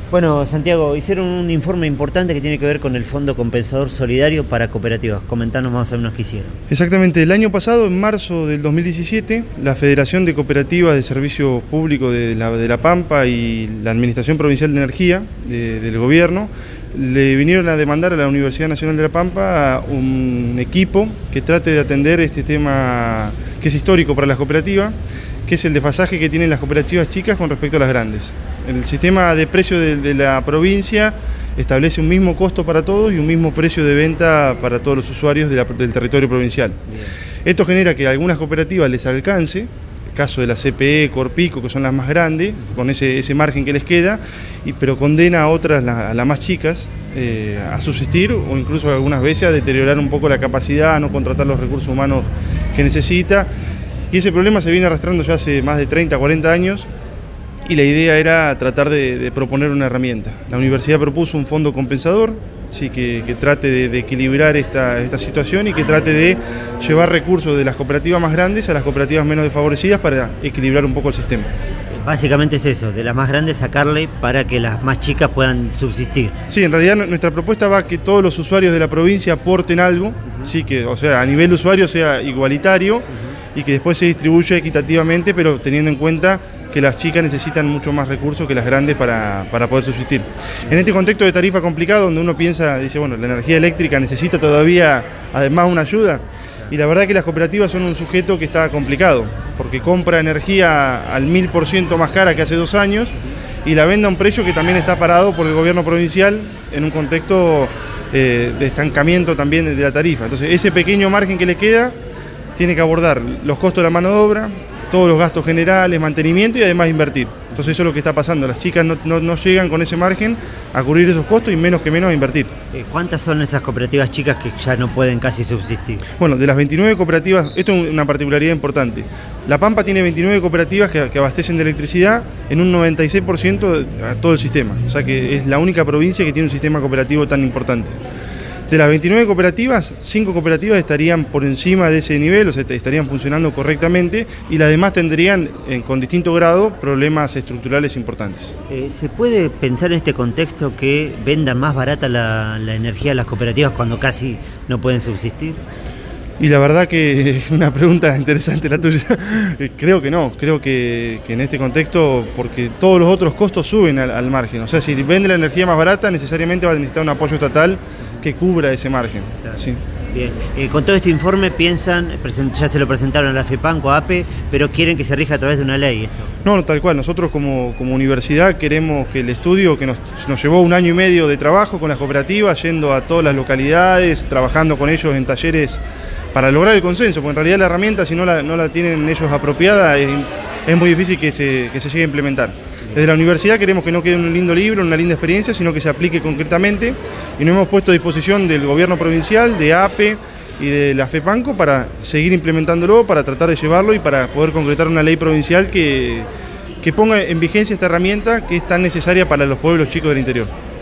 Bueno, Santiago, hicieron un informe importante que tiene que ver con el Fondo Compensador Solidario para Cooperativas. Comentanos más o menos qué hicieron. Exactamente, el año pasado, en marzo del 2017, la Federación de Cooperativas de Servicio Público de La Pampa y la Administración Provincial de Energía del gobierno le vinieron a demandar a la Universidad Nacional de La Pampa un equipo que trate de atender este tema que es histórico para las cooperativas, que es el desfasaje que tienen las cooperativas chicas con respecto a las grandes. El sistema de precio de la provincia establece un mismo costo para todos y un mismo precio de venta para todos los usuarios del territorio provincial. Bien. Esto genera que a algunas cooperativas les alcance, el caso de la CPE, Corpico, que son las más grandes, con ese margen que les queda, pero condena a otras, a las más chicas, a subsistir o incluso algunas veces a deteriorar un poco la capacidad, a no contratar los recursos humanos que necesita. Y ese problema se viene arrastrando ya hace más de 30, 40 años y la idea era tratar de proponer una herramienta. La universidad propuso un fondo compensador, sí, que trate de equilibrar esta situación y que trate de llevar recursos de las cooperativas más grandes a las cooperativas menos desfavorecidas para equilibrar un poco el sistema. Básicamente es eso, de las más grandes sacarle para que las más chicas puedan subsistir. Sí, en realidad nuestra propuesta va a que todos los usuarios de la provincia aporten algo, sí, que, o sea, a nivel usuario sea igualitario, y que después se distribuya equitativamente, pero teniendo en cuenta que las chicas necesitan mucho más recursos que las grandes para poder subsistir. En este contexto de tarifa complicado, donde uno piensa, dice, bueno, la energía eléctrica necesita todavía además una ayuda, y la verdad que las cooperativas son un sujeto que está complicado, porque compra energía al 1000% más cara que hace 2 años, y la vende a un precio que también está parado por el gobierno provincial en un contexto de estancamiento también de la tarifa. Entonces, ese pequeño margen que le queda tiene que abordar los costos de la mano de obra, todos los gastos generales, mantenimiento y además invertir. Entonces eso es lo que está pasando. Las chicas no llegan con ese margen a cubrir esos costos y menos que menos a invertir. ¿Cuántas son esas cooperativas chicas que ya no pueden casi subsistir? Bueno, de las 29 cooperativas, esto es una particularidad importante. La Pampa tiene 29 cooperativas que abastecen de electricidad en un 96% a todo el sistema. O sea que es la única provincia que tiene un sistema cooperativo tan importante. De las 29 cooperativas, 5 cooperativas estarían por encima de ese nivel, o sea, estarían funcionando correctamente, y las demás tendrían, con distinto grado, problemas estructurales importantes. ¿Se puede pensar en este contexto que vendan más barata la energía a las cooperativas cuando casi no pueden subsistir? Y la verdad que es una pregunta interesante la tuya. Creo que no, creo que en este contexto, porque todos los otros costos suben al margen. O sea, si vende la energía más barata, necesariamente va a necesitar un apoyo estatal que cubra ese margen. Claro. Sí. Bien, con todo este informe piensan, ya se lo presentaron a la FEPANCO, a APE, pero quieren que se rija a través de una ley esto. No, tal cual. Nosotros como universidad queremos que el estudio, que nos llevó 1 año y medio de trabajo con las cooperativas, yendo a todas las localidades, trabajando con ellos en talleres para lograr el consenso, porque en realidad la herramienta, si no la tienen ellos apropiada, es muy difícil que se llegue a implementar. Desde la universidad queremos que no quede un lindo libro, una linda experiencia, sino que se aplique concretamente, y nos hemos puesto a disposición del gobierno provincial, de APE y de la FEPANCO para seguir implementándolo, para tratar de llevarlo y para poder concretar una ley provincial que ponga en vigencia esta herramienta que es tan necesaria para los pueblos chicos del interior.